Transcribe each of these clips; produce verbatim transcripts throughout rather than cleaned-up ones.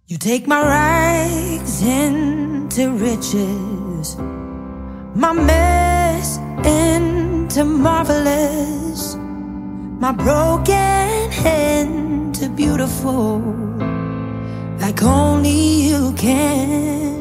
You take my rags into riches, my mess into marvelous, my broken into beautiful, like only you can.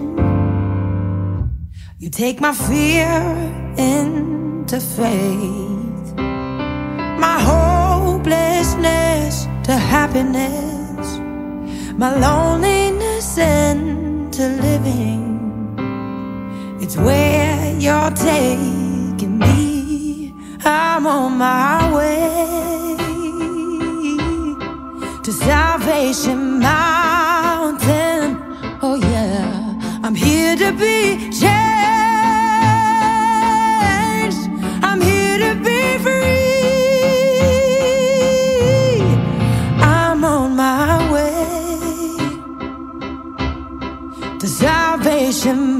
You take my fear into faith, my hopelessness to happiness, my loneliness into living. It's where you're taking me. I'm on my way to Salvation Mountain. Oh yeah, I'm here to be changed. I'm here to be free. I'm on my way to Salvation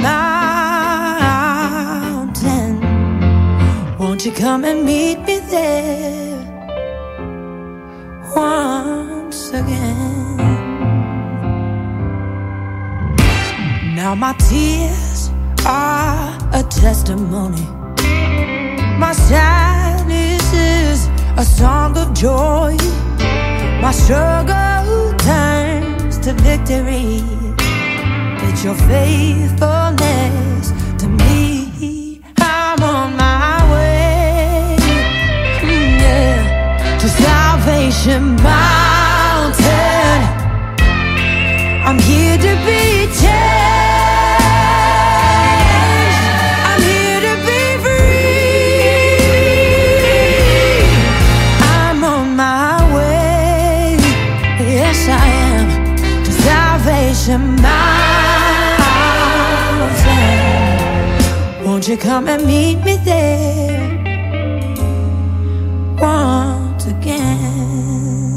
Mountain. Won't you come and meet me there once again? Now my tears are a testimony, my sadness is a song of joy, my struggle turns to victory. It's your faithfulness to me. I'm on my way, mm, yeah, to Salvation Mountain. I'm here to be changed. I'm here to be free. I'm on my way, yes I am, to Salvation Mountain. Won't you come and meet me there once again?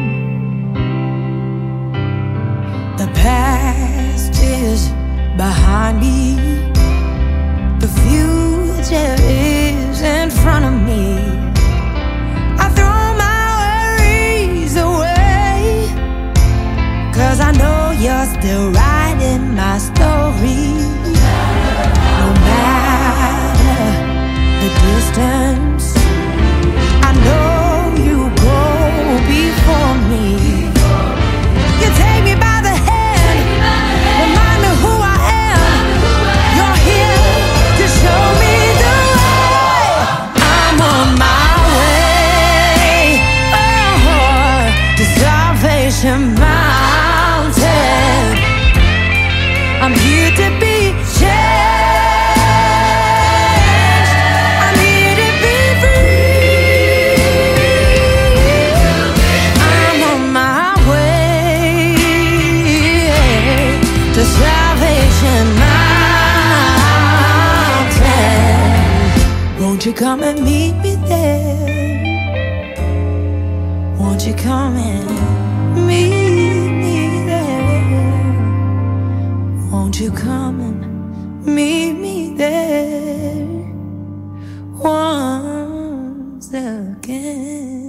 The past is behind me, the future is in front of me. I throw my worries away, 'cause I know you're still writing my story. No matter the distance, I know you go before me. You take me by the hand, remind me who I am. You're here to show me the way. I'm on my way, oh, to Salvation Mountain. I'm here to be changed. I'm here to be free. I'm on my way to Salvation Mountain. Won't you come and meet me there? Won't you come and meet me there? Won't you come and meet me there once again?